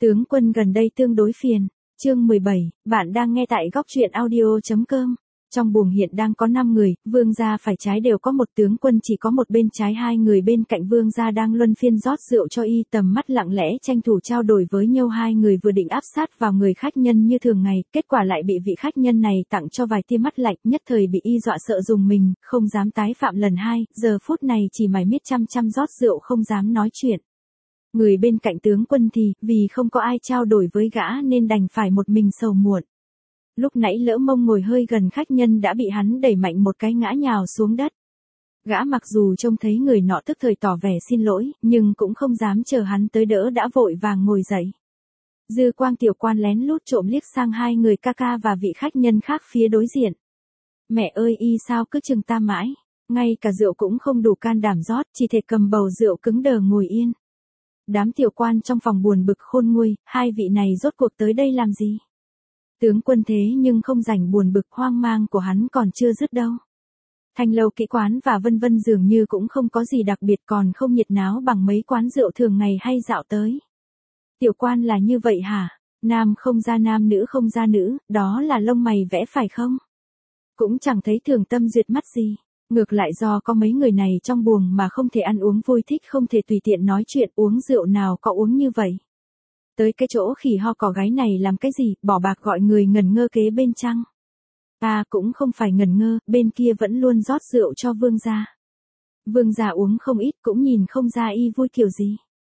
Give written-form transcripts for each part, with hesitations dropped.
Tướng quân gần đây tương đối phiền. Chương 17, bạn đang nghe tại góc truyện audio.com. Trong buồng hiện đang có 5 người, vương gia phải trái đều có một tướng quân chỉ có một bên trái 2 người bên cạnh vương gia đang luân phiên rót rượu cho y, tầm mắt lặng lẽ tranh thủ trao đổi với nhau. 2 người vừa định áp sát vào người khách nhân như thường ngày, kết quả lại bị vị khách nhân này tặng cho vài tia mắt lạnh, nhất thời bị y dọa sợ rùng mình, không dám tái phạm lần 2, giờ phút này chỉ mải miết chăm rót rượu không dám nói chuyện. Người bên cạnh tướng quân thì, vì không có ai trao đổi với gã nên đành phải một mình sầu muộn. Lúc nãy lỡ mông ngồi hơi gần khách nhân đã bị hắn đẩy mạnh một cái ngã nhào xuống đất. Gã mặc dù trông thấy người nọ tức thời tỏ vẻ xin lỗi, nhưng cũng không dám chờ hắn tới đỡ đã vội vàng ngồi dậy. Dư Quang tiểu quan lén lút trộm liếc sang 2 người ca ca và vị khách nhân khác phía đối diện. Mẹ ơi, y sao cứ chừng ta mãi, ngay cả rượu cũng không đủ can đảm rót, chỉ thể cầm bầu rượu cứng đờ ngồi yên. Đám tiểu quan trong phòng buồn bực khôn nguôi, 2 vị này rốt cuộc tới đây làm gì? Tướng quân thế nhưng không rảnh buồn bực, hoang mang của hắn còn chưa dứt đâu. Thanh lâu kỹ quán và vân vân dường như cũng không có gì đặc biệt, còn không nhiệt náo bằng mấy quán rượu thường ngày hay dạo tới. Tiểu quan là như vậy hả? Nam không ra nam, nữ không ra nữ, đó là lông mày vẽ phải không? Cũng chẳng thấy thường tâm duyệt mắt gì. Ngược lại do có mấy người này trong buồng mà không thể ăn uống vui thích, không thể tùy tiện nói chuyện, uống rượu nào có uống như vậy. Tới cái chỗ khỉ ho cỏ gáy này làm cái gì, bỏ bạc gọi người ngẩn ngơ kế bên chăng? Cũng không phải ngẩn ngơ, bên kia vẫn luôn rót rượu cho vương gia. Vương gia uống không ít cũng nhìn không ra y vui kiểu gì.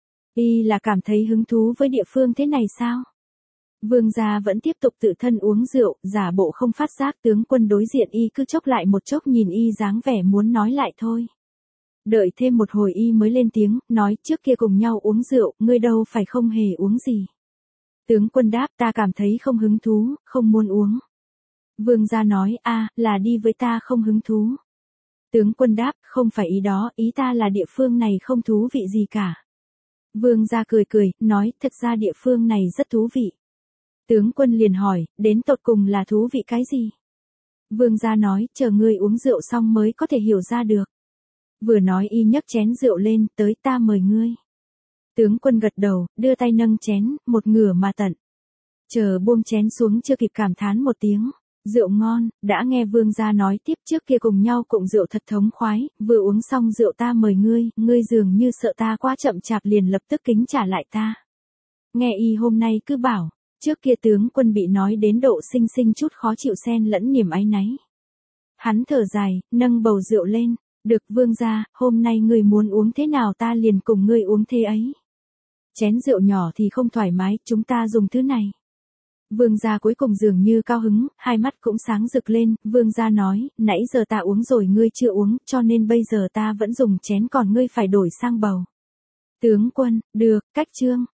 Y là cảm thấy hứng thú với địa phương thế này sao? Vương gia vẫn tiếp tục tự thân uống rượu, giả bộ không phát giác. Tướng quân đối diện y cứ chốc lại một chốc nhìn y dáng vẻ muốn nói lại thôi. Đợi thêm một hồi y mới lên tiếng, nói trước kia cùng nhau uống rượu, ngươi đâu phải không hề uống gì. Tướng quân đáp, ta cảm thấy không hứng thú, không muốn uống. Vương gia nói, là đi với ta không hứng thú. Tướng quân đáp, không phải ý đó, ý ta là địa phương này không thú vị gì cả. Vương gia cười cười, nói, thật ra địa phương này rất thú vị. Tướng quân liền hỏi, đến tột cùng là thú vị cái gì? Vương gia nói, chờ ngươi uống rượu xong mới có thể hiểu ra được. Vừa nói y nhấc chén rượu lên, tới ta mời ngươi. Tướng quân gật đầu, đưa tay nâng chén, một ngửa mà tận. Chờ buông chén xuống chưa kịp cảm thán một tiếng, rượu ngon, đã nghe vương gia nói tiếp, trước kia cùng nhau cụng rượu thật thống khoái, vừa uống xong rượu ta mời ngươi, ngươi dường như sợ ta quá chậm chạp liền lập tức kính trả lại ta. Nghe y hôm nay cứ bảo, trước kia tướng quân bị nói đến độ sinh sinh chút khó chịu xen lẫn niềm áy náy. Hắn thở dài, nâng bầu rượu lên. Được vương gia, hôm nay ngươi muốn uống thế nào ta liền cùng ngươi uống thế ấy. Chén rượu nhỏ thì không thoải mái, chúng ta dùng thứ này. Vương gia cuối cùng dường như cao hứng, hai mắt cũng sáng rực lên, vương gia nói, nãy giờ ta uống rồi ngươi chưa uống, cho nên bây giờ ta vẫn dùng chén còn ngươi phải đổi sang bầu. Tướng quân, được, cách chương.